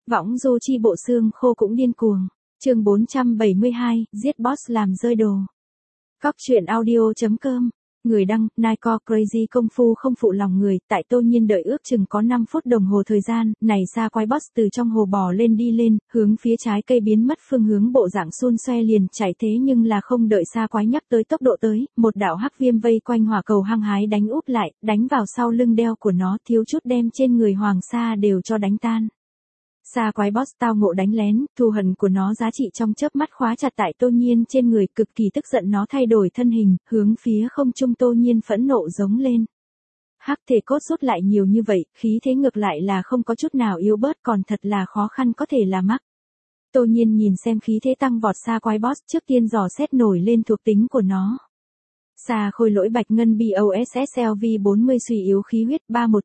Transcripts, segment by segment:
Võng du chi bộ xương khô cũng điên cuồng. Chương 472, giết boss làm rơi đồ. Góc truyện audio.com. Người đăng, Nike Crazy công phu không phụ lòng người, tại Tô Nhiên đợi ước chừng có 5 phút đồng hồ thời gian, này xa quái boss từ trong hồ bò lên đi lên, hướng phía trái cây biến mất phương hướng bộ dạng xun xoe liền chạy thế nhưng là không đợi xa quái nhắc tới tốc độ tới, một đạo hắc viêm vây quanh hỏa cầu hăng hái đánh úp lại, đánh vào sau lưng đeo của nó thiếu chút đem trên người Hoàng Sa đều cho đánh tan. Xa quái boss tao ngộ đánh lén, thù hận của nó giá trị trong chớp mắt khóa chặt tại Tô Nhiên trên người, cực kỳ tức giận nó thay đổi thân hình, hướng phía không trung Tô Nhiên phẫn nộ giống lên. Hắc thể cốt rút lại nhiều như vậy, khí thế ngược lại là không có chút nào yếu bớt, còn thật là khó khăn có thể là mắc. Tô Nhiên nhìn xem khí thế tăng vọt xa quái boss, trước tiên dò xét nổi lên thuộc tính của nó. Xa khôi lỗi bạch ngân BOSSLV 40 suy yếu khí huyết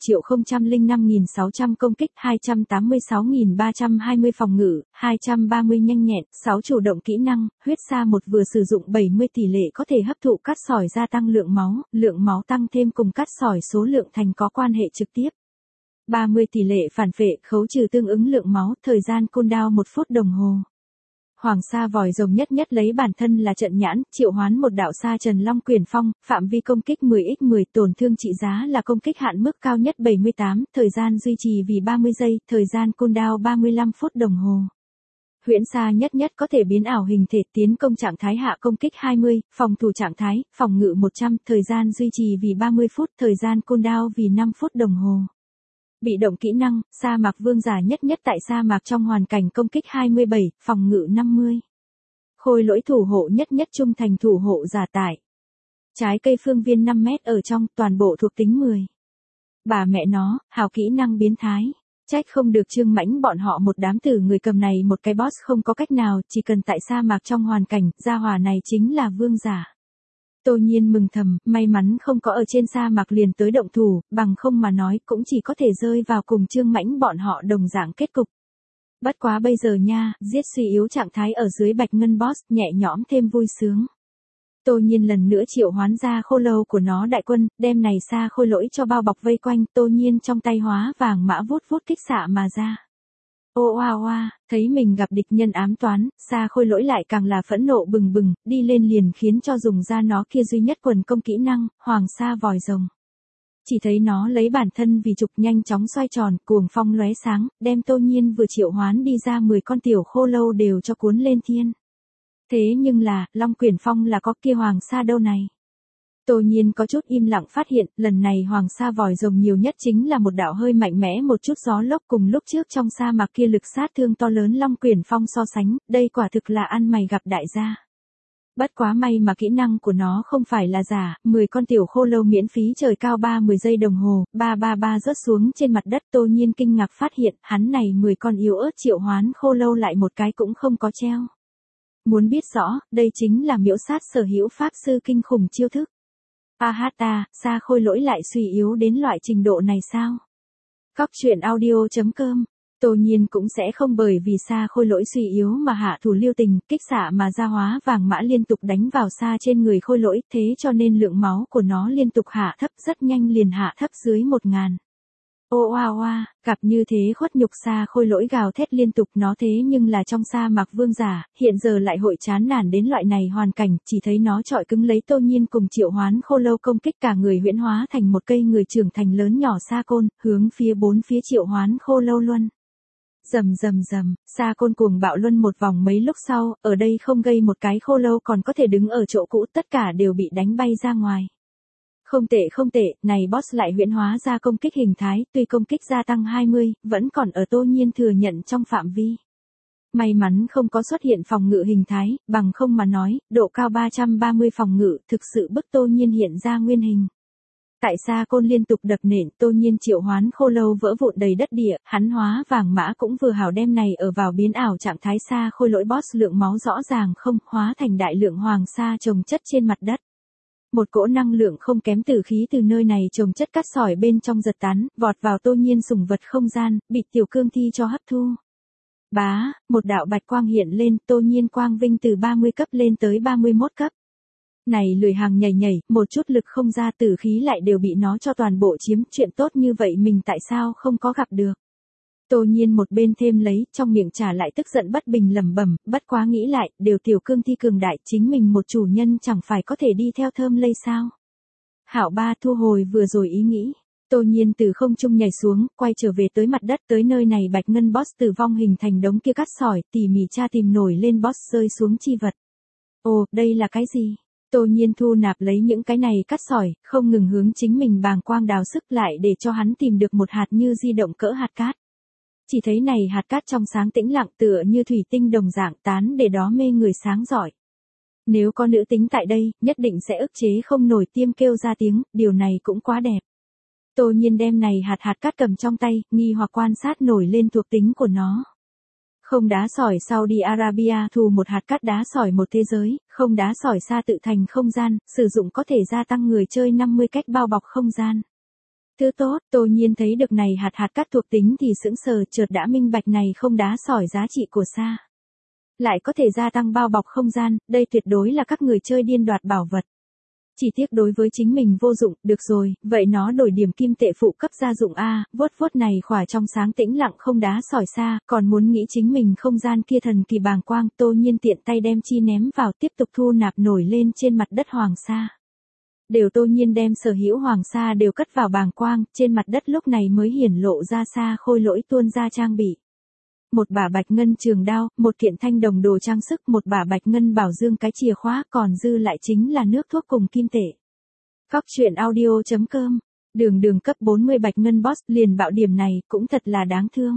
31.005.600 công kích 286.320 phòng ngự, 230 nhanh nhẹn, 6 chủ động kỹ năng, huyết xa một vừa sử dụng 70 tỷ lệ có thể hấp thụ cắt sỏi gia tăng lượng máu tăng thêm cùng cắt sỏi số lượng thành có quan hệ trực tiếp. 30 tỷ lệ phản phệ khấu trừ tương ứng lượng máu, thời gian cooldown 1 phút đồng hồ. Hoàng Sa vòi rồng nhất lấy bản thân là trận nhãn, triệu hoán một đạo sa Trần Long Quyền Phong, phạm vi công kích 10x10, tổn thương trị giá là công kích hạn mức cao nhất 78, thời gian duy trì vì 30 giây, thời gian cooldown 35 phút đồng hồ. Huyễn Sa nhất có thể biến ảo hình thể, tiến công trạng thái hạ công kích 20, phòng thủ trạng thái, phòng ngự 100, thời gian duy trì vì 30 phút, thời gian cooldown vì 5 phút đồng hồ. Bị động kỹ năng, sa mạc vương giả nhất tại sa mạc trong hoàn cảnh công kích 27, phòng ngự 50. Khôi lỗi thủ hộ nhất trung thành thủ hộ giả tải. Trái cây phương viên 5 mét ở trong, toàn bộ thuộc tính 10. Bà mẹ nó, hào kỹ năng biến thái. Trách không được Trương Mãnh bọn họ một đám tử người cầm này một cái boss không có cách nào, chỉ cần tại sa mạc trong hoàn cảnh, gia hỏa này chính là vương giả. Tô Nhiên mừng thầm, may mắn không có ở trên sa mạc liền tới động thủ, bằng không mà nói cũng chỉ có thể rơi vào cùng Trương Mãnh bọn họ đồng dạng kết cục. Bất quá bây giờ nha, giết suy yếu trạng thái ở dưới bạch ngân boss, nhẹ nhõm thêm vui sướng. Tô Nhiên lần nữa triệu hoán ra khô lâu của nó đại quân, đem này xa khôi lỗi cho bao bọc vây quanh, Tô Nhiên trong tay hóa vàng mã vút kích xạ mà ra. Ô oa oa, thấy mình gặp địch nhân ám toán, xa khôi lỗi lại càng là phẫn nộ bừng, đi lên liền khiến cho dùng ra nó kia duy nhất quần công kỹ năng, Hoàng Sa vòi rồng. Chỉ thấy nó lấy bản thân vì trục nhanh chóng xoay tròn, cuồng phong lóe sáng, đem Tô Nhiên vừa triệu hoán đi ra 10 con tiểu khô lâu đều cho cuốn lên thiên. Thế nhưng là, Long Quyển Phong là có kia Hoàng Sa đâu này. Tô Nhiên có chút im lặng phát hiện, lần này Hoàng Sa vòi rồng nhiều nhất chính là một đạo hơi mạnh mẽ một chút gió lốc, cùng lúc trước trong sa mạc kia lực sát thương to lớn Long Quyển Phong so sánh, đây quả thực là ăn mày gặp đại gia. Bất quá may mà kỹ năng của nó không phải là giả, 10 con tiểu khô lâu miễn phí trời cao 30 giây đồng hồ, 333 rớt xuống trên mặt đất. Tô Nhiên kinh ngạc phát hiện, hắn này 10 con yếu ớt triệu hoán khô lâu lại một cái cũng không có treo. Muốn biết rõ, đây chính là miễu sát sở hữu pháp sư kinh khủng chiêu thức. Sa khôi lỗi lại suy yếu đến loại trình độ này sao? Góc truyện audio.com. Tô Nhiên cũng sẽ không bởi vì sa khôi lỗi suy yếu mà hạ thủ lưu tình, kích xạ mà ra hóa vàng mã liên tục đánh vào sa trên người khôi lỗi, thế cho nên lượng máu của nó liên tục hạ thấp, rất nhanh liền hạ thấp dưới 1000. Ô oa oa, gặp như thế khuất nhục sa khôi lỗi gào thét liên tục, nó thế nhưng là trong sa mạc vương giả, hiện giờ lại hội chán nản đến loại này hoàn cảnh, chỉ thấy nó trọi cứng lấy Tô Nhiên cùng triệu hoán khô lâu công kích, cả người huyễn hóa thành một cây người trưởng thành lớn nhỏ sa côn, hướng phía bốn phía triệu hoán khô lâu luân. Rầm, sa côn cuồng bạo luân một vòng mấy lúc sau, ở đây không gây một cái khô lâu còn có thể đứng ở chỗ cũ, tất cả đều bị đánh bay ra ngoài. Không tệ, này boss lại huyễn hóa ra công kích hình thái, tuy công kích gia tăng 20, vẫn còn ở Tô Nhiên thừa nhận trong phạm vi. May mắn không có xuất hiện phòng ngự hình thái, bằng không mà nói, độ cao 330 phòng ngự, thực sự bức Tô Nhiên hiện ra nguyên hình. Tại sa côn liên tục đập nện, Tô Nhiên triệu hoán khô lâu vỡ vụn đầy đất địa, hắn hóa vàng mã cũng vừa hảo đem này ở vào biến ảo trạng thái sa khôi lỗi boss lượng máu rõ ràng không, hóa thành đại lượng hoàng sa trồng chất trên mặt đất. Một cỗ năng lượng không kém tử khí từ nơi này trồng chất cắt sỏi bên trong giật tán, vọt vào Tô Nhiên sủng vật không gian, bị tiểu cương thi cho hấp thu. Một đạo bạch quang hiện lên, Tô Nhiên quang vinh từ 30 cấp lên tới 31 cấp. Này lười hàng nhảy, một chút lực không ra, tử khí lại đều bị nó cho toàn bộ chiếm, chuyện tốt như vậy mình tại sao không có gặp được. Tô Nhiên một bên thêm lấy, trong miệng trả lại tức giận bất bình lẩm bẩm, bất quá nghĩ lại, đều tiểu cương thi cường đại, chính mình một chủ nhân chẳng phải có thể đi theo thơm lây sao. Hảo ba thu hồi vừa rồi ý nghĩ. Tô Nhiên từ không trung nhảy xuống, quay trở về tới mặt đất, tới nơi này bạch ngân boss tử vong hình thành đống kia cát sỏi, tỉ mỉ tra tìm nổi lên boss rơi xuống chi vật. Ồ, đây là cái gì? Tô Nhiên thu nạp lấy những cái này cát sỏi, không ngừng hướng chính mình bàng quang đào sức lại để cho hắn tìm được một hạt như di động cỡ hạt cát. Chỉ thấy này hạt cát trong sáng tĩnh lặng tựa như thủy tinh đồng dạng tán để đó mê người sáng giỏi. Nếu có nữ tính tại đây, nhất định sẽ ức chế không nổi tiêm kêu ra tiếng, điều này cũng quá đẹp. Tô Nhiên đem này hạt cát cầm trong tay, nghi hoặc quan sát nổi lên thuộc tính của nó. Không đá sỏi Saudi Arabia thu một hạt cát đá sỏi một thế giới, không đá sỏi xa tự thành không gian, sử dụng có thể gia tăng người chơi 50 cách bao bọc không gian. Thứ tốt, Tô Nhiên thấy được này hạt cát thuộc tính thì sững sờ, chợt đã minh bạch này không đá sỏi giá trị của xa. Lại có thể gia tăng bao bọc không gian, đây tuyệt đối là các người chơi điên đoạt bảo vật. Chỉ tiếc đối với chính mình vô dụng, được rồi, vậy nó đổi điểm kim tệ phụ cấp gia dụng A, vuốt này khỏa trong sáng tĩnh lặng không đá sỏi xa, còn muốn nghĩ chính mình không gian kia thần kỳ bàng quang, Tô Nhiên tiện tay đem chi ném vào tiếp tục thu nạp nổi lên trên mặt đất hoàng sa. Đều Tô Nhiên đem sở hữu hoàng sa đều cất vào bàng quang, trên mặt đất lúc này mới hiển lộ ra xa khôi lỗi tuôn ra trang bị. Một bả bạch ngân trường đao, một kiện thanh đồng đồ trang sức, một bả bạch ngân bảo dương cái chìa khóa, còn dư lại chính là nước thuốc cùng kim tệ. Cóc truyện audio.com, đường cấp 40 bạch ngân boss, liền bạo điểm này, cũng thật là đáng thương.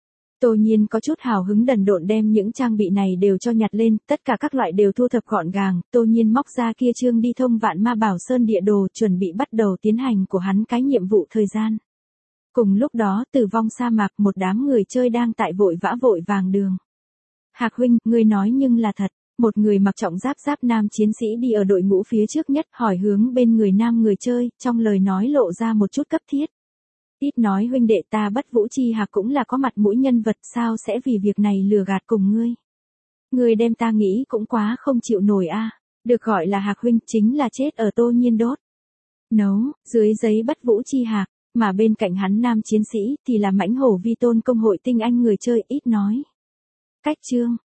Tô Nhiên có chút hào hứng đần độn đem những trang bị này đều cho nhặt lên, tất cả các loại đều thu thập gọn gàng, Tô Nhiên móc ra kia chương đi thông vạn ma bảo sơn địa đồ, chuẩn bị bắt đầu tiến hành của hắn cái nhiệm vụ thời gian. Cùng lúc đó tử vong sa mạc một đám người chơi đang tại vội vàng đường. Hạc huynh, ngươi nói nhưng là thật, một người mặc trọng giáp nam chiến sĩ đi ở đội ngũ phía trước nhất hỏi hướng bên người nam người chơi, trong lời nói lộ ra một chút cấp thiết. Ít nói huynh đệ ta Bất Vũ Chi Hạc cũng là có mặt mũi nhân vật sao sẽ vì việc này lừa gạt cùng ngươi. Ngươi đem ta nghĩ cũng quá không chịu nổi a. Được gọi là Hạc huynh chính là chết ở Tô Nhiên đốt. Nấu, dưới giấy Bất Vũ Chi Hạc. Mà bên cạnh hắn nam chiến sĩ thì là mãnh hổ vi tôn công hội tinh anh người chơi ít nói. Cách chương,